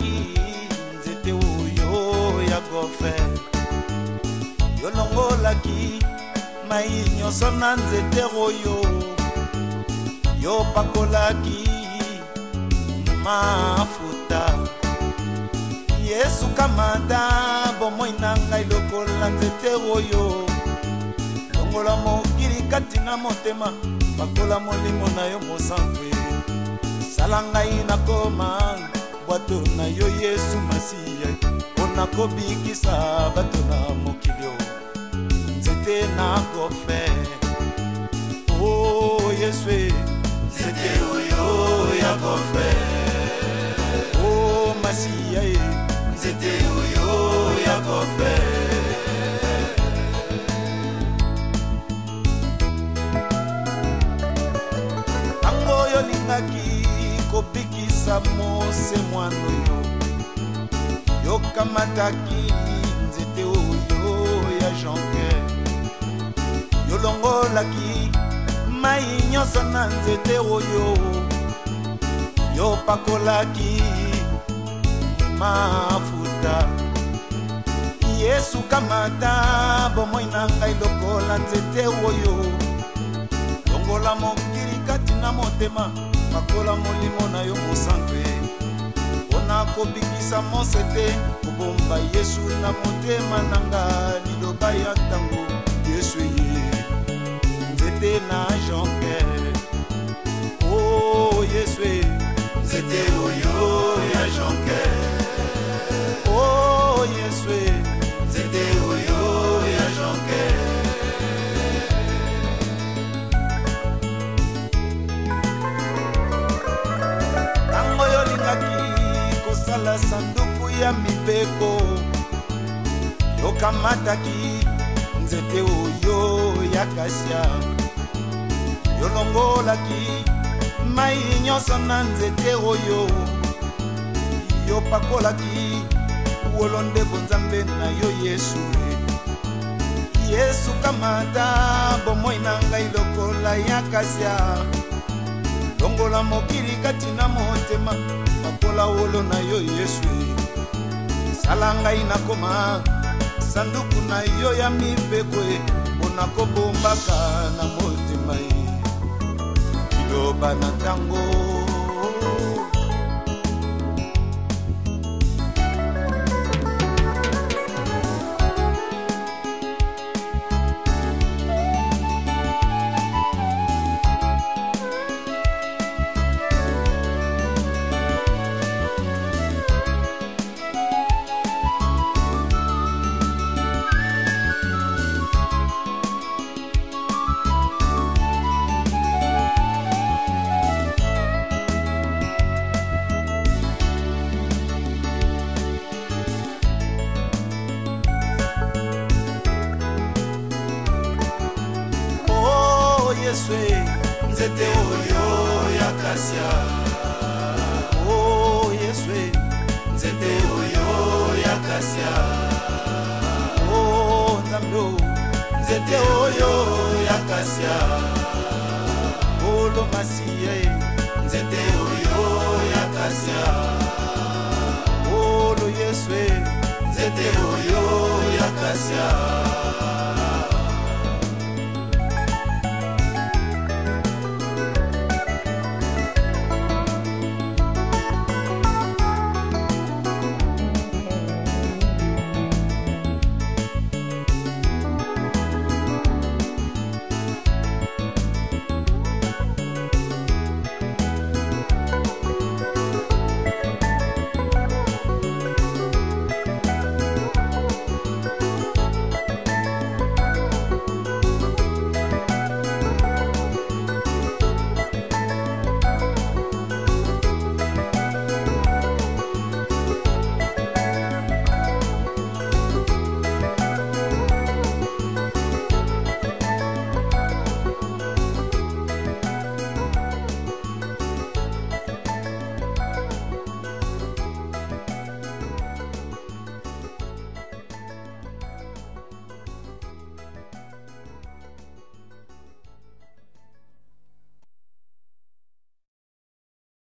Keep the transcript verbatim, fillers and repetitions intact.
longolaki nzete oyo ya gofer, yo longolaki mai nyonso na nzete oyo, yo pakolaki mafuta. Yesu kamata bomoi na ngai lokola nzete oyo, longola mokili kati na motema, pakola molimo na yo mosanzwe. Sala ngai nakoma bwato na yo Yesu Masiya, mpona kobikisa bato na mokili nzete na gofer. Oh Yesu, nzete oyo ya gofer. Oh Masiya, nzete oyo ya gofer. Tango yo lingaki kobikisa Mose mwana oyo, yo kamataki nzete oyo ya jonker, yo longolaki mai nyonso na nzete oyo, yo pakolaki mafuta. Yesu kamata bomoi na ngai lokola nzete oyo, longola mokili kati na motema, pakola molimo na yo mosanzwe. Mpona kobikisa Mose te, kobomba Yesu na motema nanga, liloba ya ntango Yesu ye nzete na jonker. Oh Yesu, nzete oyo ya jonker. Oh Yesu, nzete oyo ya jonker. Tango yo lingaki kosala sanduku ya mibeko, yo kamataki nzete oyo ya kasia, yo longolaki mai nyonso na nzete oyo, yo pakolaki wolonde bonzambe na yo Yesu. Yesu kamata bomoi na ngai lokola ya kasia, longola mokili kati na motema, pakola wolo na yo Yesu. Sala ngai nakoma sanduku na yo ya mibeko, mpona kobombaka na motema liloba na ntango. Yesu, nzete oyo ya kasia. Oh Yesu, nzete oyo ya kasia. Oh Nzambe, nzete oyo ya kasia. Oh lo Masiya, nzete oyo ya kasia. Oh lo Yesu, nzete oyo ya kasia.